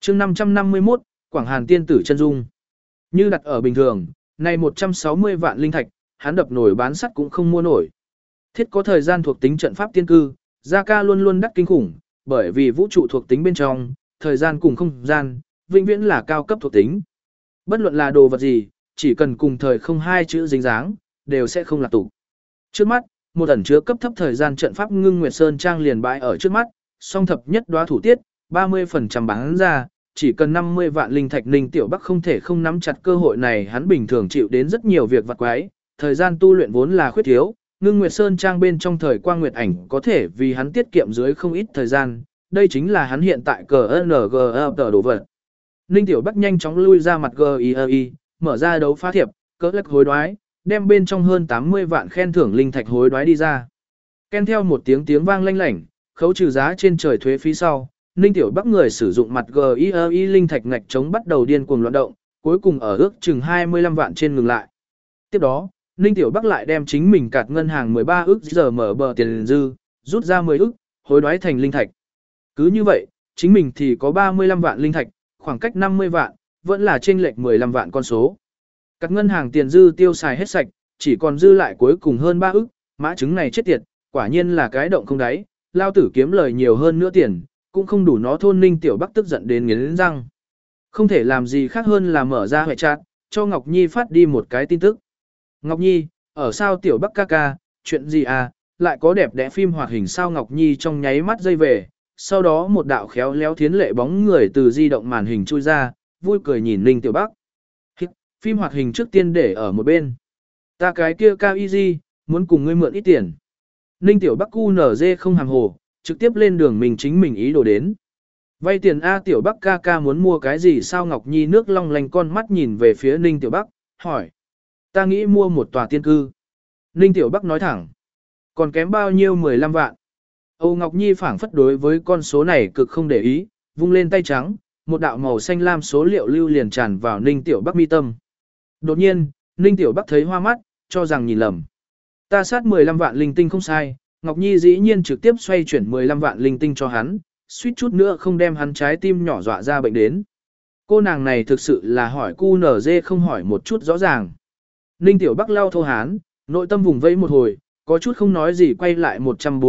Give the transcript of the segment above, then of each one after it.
chương 551, Quảng Hàn tiên tử chân dung. Như đặt ở bình thường, này 160 vạn linh thạch, hắn đập nổi bán sắt cũng không mua nổi. Thiết có thời gian thuộc tính trận pháp tiên cư, Gia Ca luôn luôn đắt kinh khủng, bởi vì vũ trụ thuộc tính bên trong, thời gian cùng không gian, vĩnh viễn là cao cấp thuộc tính. Bất luận là đồ vật gì, chỉ cần cùng thời không hai chữ dính dáng, đều sẽ không là tụ. Trước mắt, một ẩn chứa cấp thấp thời gian trận pháp Ngưng Nguyệt Sơn Trang liền bãi ở trước mắt, song thập nhất đóa thủ tiết, 30% bán ra, chỉ cần 50 vạn linh thạch Ninh Tiểu Bắc không thể không nắm chặt cơ hội này, hắn bình thường chịu đến rất nhiều việc vặt quái, thời gian tu luyện vốn là khuyết thiếu, Ngưng Nguyệt Sơn Trang bên trong thời quang nguyệt ảnh có thể vì hắn tiết kiệm dưới không ít thời gian, đây chính là hắn hiện tại CNG tờ đồ vật. Ninh Tiểu Bắc nhanh chóng lui ra mặt GII, mở ra đấu phá thiệp, cỡ lắc hối đoái, đem bên trong hơn 80 vạn khen thưởng linh thạch hối đoái đi ra. Ken theo một tiếng vang lanh lảnh, khấu trừ giá trên trời thuế phí sau, Ninh Tiểu Bắc người sử dụng mặt GII linh thạch ngạch chống bắt đầu điên cuồng loạn động, cuối cùng ở ước chừng 25 vạn trên ngừng lại. Tiếp đó, Ninh Tiểu Bắc lại đem chính mình cạt ngân hàng 13 ức giờ mở bờ tiền dư, rút ra 10 ức, hối đoái thành linh thạch. Cứ như vậy, chính mình thì có 35 vạn linh thạch, khoảng cách 50 vạn, vẫn là chênh lệch 15 vạn con số. Các ngân hàng tiền dư tiêu xài hết sạch, chỉ còn dư lại cuối cùng hơn 3 ức, mã chứng này chết tiệt, quả nhiên là cái động không đáy, lao tử kiếm lời nhiều hơn nữa tiền, cũng không đủ nó thôn Ninh Tiểu Bắc tức giận đến nghiến răng. Không thể làm gì khác hơn là mở ra hệ chat, cho Ngọc Nhi phát đi một cái tin tức. Ngọc Nhi, ở sao Tiểu Bắc ca ca, chuyện gì à, lại có đẹp đẽ phim hoạt hình sao Ngọc Nhi trong nháy mắt dây về, sau đó một đạo khéo léo thiến lệ bóng người từ di động màn hình chui ra, vui cười nhìn Ninh Tiểu Bắc. Phim hoạt hình trước tiên để ở một bên. Ta cái kia cao easy, muốn cùng ngươi mượn ít tiền. Ninh Tiểu Bắc QNZ không hàng hồ, trực tiếp lên đường mình chính mình ý đồ đến. Vay tiền A Tiểu Bắc ca ca muốn mua cái gì sao Ngọc Nhi nước long lanh con mắt nhìn về phía Ninh Tiểu Bắc, hỏi. Ta nghĩ mua một tòa tiên cư. Ninh Tiểu Bắc nói thẳng. Còn kém bao nhiêu 15 vạn. Âu Ngọc Nhi phảng phất đối với con số này cực không để ý, vung lên tay trắng, một đạo màu xanh lam số liệu lưu liền tràn vào Ninh Tiểu Bắc mi tâm. Đột nhiên, Ninh Tiểu Bắc thấy hoa mắt, cho rằng nhìn lầm. Ta sát 15 vạn linh tinh không sai, Ngọc Nhi dĩ nhiên trực tiếp xoay chuyển 15 vạn linh tinh cho hắn, suýt chút nữa không đem hắn trái tim nhỏ dọa ra bệnh đến. Cô nàng này thực sự là hỏi QNZ không hỏi một chút rõ ràng. Ninh Tiểu Bắc lau thô hán, nội tâm vùng vẫy một hồi, có chút không nói gì quay lại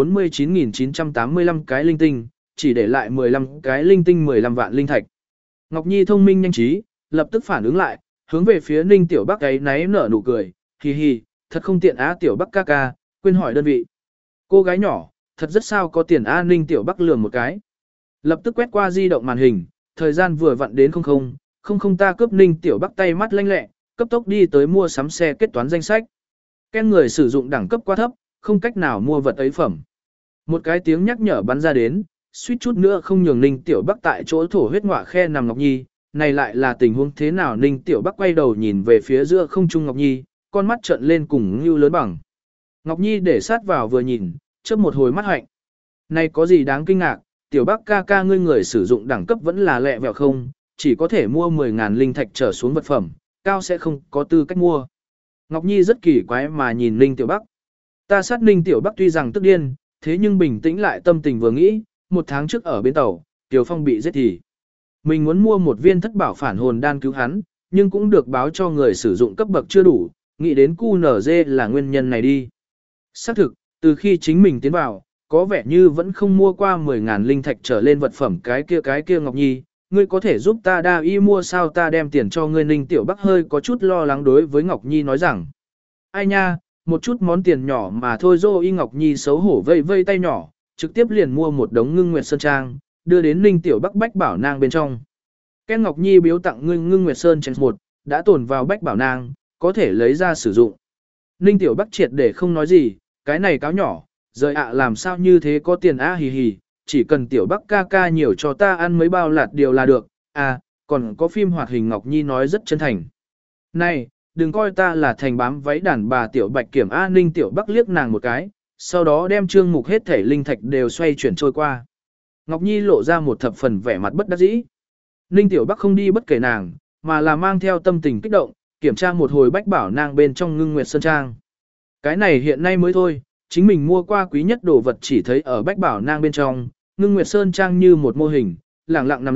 149.985 cái linh tinh, chỉ để lại 15 cái linh tinh 15 vạn linh thạch. Ngọc Nhi thông minh nhanh trí, lập tức phản ứng lại, hướng về phía Ninh Tiểu Bắc ấy náy nở nụ cười, hì hì, thật không tiện á Tiểu Bắc ca ca, quên hỏi đơn vị. Cô gái nhỏ, thật rất sao có tiền á Ninh Tiểu Bắc lườm một cái. Lập tức quét qua di động màn hình, thời gian vừa vặn đến 00, ta cướp Ninh Tiểu Bắc tay mắt lanh lẹ, cấp tốc đi tới mua sắm xe kết toán danh sách. Ken người sử dụng đẳng cấp quá thấp, không cách nào mua vật ấy phẩm. Một cái tiếng nhắc nhở bắn ra đến, suýt chút nữa không nhường Ninh Tiểu Bắc tại chỗ thổ huyết ngọa khe nằm Ngọc Nhi, này lại là tình huống thế nào Ninh Tiểu Bắc quay đầu nhìn về phía giữa không trung Ngọc Nhi, con mắt trợn lên cùng như lớn bằng. Ngọc Nhi để sát vào vừa nhìn, chớp một hồi mắt hạnh. Này có gì đáng kinh ngạc, Tiểu Bắc ca ca ngươi người sử dụng đẳng cấp vẫn là lẹ vẹo không, chỉ có thể mua 10.000 linh thạch trở xuống vật phẩm, cao sẽ không có tư cách mua. Ngọc Nhi rất kỳ quái mà nhìn Ninh Tiểu Bắc. Ta sát Ninh Tiểu Bắc tuy rằng tức điên, thế nhưng bình tĩnh lại tâm tình vừa nghĩ, một tháng trước ở bến tàu, Tiểu Phong bị giết thì. Mình muốn mua một viên thất bảo phản hồn đan cứu hắn, nhưng cũng được báo cho người sử dụng cấp bậc chưa đủ, nghĩ đến QNZ là nguyên nhân này đi. Xác thực, từ khi chính mình tiến vào, có vẻ như vẫn không mua qua 10.000 linh thạch trở lên vật phẩm cái kia Ngọc Nhi, ngươi có thể giúp ta đa y mua sao ta đem tiền cho ngươi Ninh Tiểu Bắc hơi có chút lo lắng đối với Ngọc Nhi nói rằng. Ai nha, một chút món tiền nhỏ mà thôi dô y Ngọc Nhi xấu hổ vây vây tay nhỏ, trực tiếp liền mua một đống Ngưng Nguyệt Sơn Trang, đưa đến Ninh Tiểu Bắc bách bảo nang bên trong. Ken Ngọc Nhi biếu tặng ngươi Ngưng Nguyệt Sơn Trang 1, đã tồn vào bách bảo nang, có thể lấy ra sử dụng. Ninh Tiểu Bắc triệt để không nói gì, cái này cáo nhỏ, rời ạ làm sao như thế có tiền á hì hì, chỉ cần Tiểu Bắc ca ca nhiều cho ta ăn mấy bao lạt điều là được, à, còn có phim hoạt hình Ngọc Nhi nói rất chân thành. Này, đừng coi ta là thành bám váy đàn bà Tiểu Bạch Kiểm A Ninh Tiểu Bắc liếc nàng một cái, sau đó đem trương mục hết thể linh thạch đều xoay chuyển trôi qua. Ngọc Nhi lộ ra một thập phần vẻ mặt bất đắc dĩ. Ninh Tiểu Bắc không đi bất kể nàng, mà là mang theo tâm tình kích động, kiểm tra một hồi bách bảo nang bên trong Ngưng Nguyệt Sơn Trang. Cái này hiện nay mới thôi, chính mình mua qua quý nhất đồ vật chỉ thấy ở bách bảo nang bên trong, Ngưng Nguyệt Sơn Trang như một mô hình, lẳng lặng nằm lập,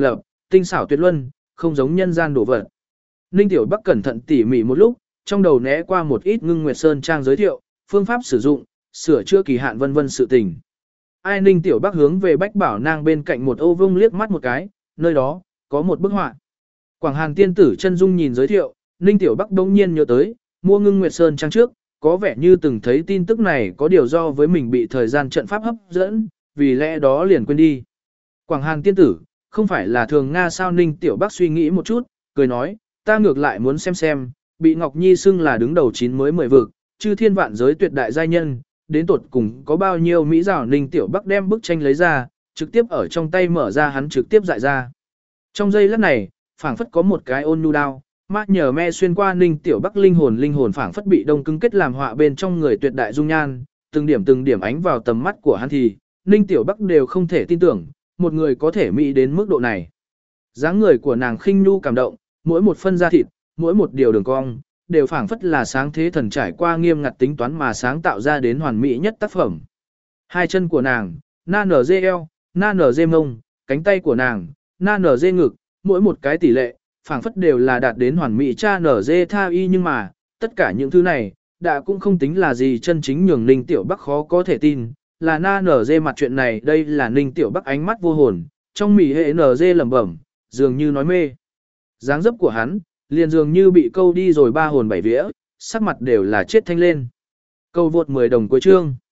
tinh xảo tuyệt luân, không giống nhân gian đổ vật. Ninh Tiểu Bắc cẩn thận tỉ mỉ một lúc, trong đầu né qua một ít Ngưng Nguyệt Sơn trang giới thiệu, phương pháp sử dụng, sửa chữa kỳ hạn vân vân sự tình. Ai Ninh Tiểu Bắc hướng về Bách Bảo Nang bên cạnh một ô vông liếc mắt một cái, nơi đó có một bức họa. Quảng Hàn tiên tử chân dung nhìn giới thiệu, Ninh Tiểu Bắc đống nhiên nhớ tới, mua Ngưng Nguyệt Sơn trang trước, có vẻ như từng thấy tin tức này có điều do với mình bị thời gian trận pháp hấp dẫn, vì lẽ đó liền quên đi. Quảng Hàn tiên tử, không phải là thường Nga sao? Ninh Tiểu Bắc suy nghĩ một chút, cười nói, ta ngược lại muốn xem, bị Ngọc Nhi xưng là đứng đầu 9 mới 10 vực, chư thiên vạn giới tuyệt đại giai nhân, đến tột cùng có bao nhiêu mỹ rào. Ninh Tiểu Bắc đem bức tranh lấy ra, trực tiếp ở trong tay mở ra, hắn trực tiếp dại ra. Trong giây lát này, phảng phất có một cái ôn nhu đao, mát nhờ me xuyên qua Ninh Tiểu Bắc linh hồn phảng phất bị đông cứng kết làm họa bên trong người tuyệt đại dung nhan, từng điểm ánh vào tầm mắt của hắn thì, Ninh Tiểu Bắc đều không thể tin tưởng, một người có thể mỹ đến mức độ này. Dáng người của nàng khinh nhu cảm động, mỗi một phân da thịt, mỗi một điều đường cong, đều phảng phất là sáng thế thần trải qua nghiêm ngặt tính toán mà sáng tạo ra đến hoàn mỹ nhất tác phẩm. Hai chân của nàng, na nở dê eo, na nở dê mông, cánh tay của nàng, na nở dê ngực, mỗi một cái tỷ lệ, phảng phất đều là đạt đến hoàn mỹ cha nở dê tha y, nhưng mà, tất cả những thứ này, đã cũng không tính là gì chân chính nhường Ninh Tiểu Bắc khó có thể tin, là na nở dê mặt chuyện này. Đây là Ninh Tiểu Bắc ánh mắt vô hồn, trong mỉ hệ nở dê lẩm bẩm, dường như nói mê. Dáng dấp của hắn, liền dường như bị câu đi rồi ba hồn bảy vía, sắc mặt đều là chết thanh lên. Câu vượt 10 đồng cuối chương.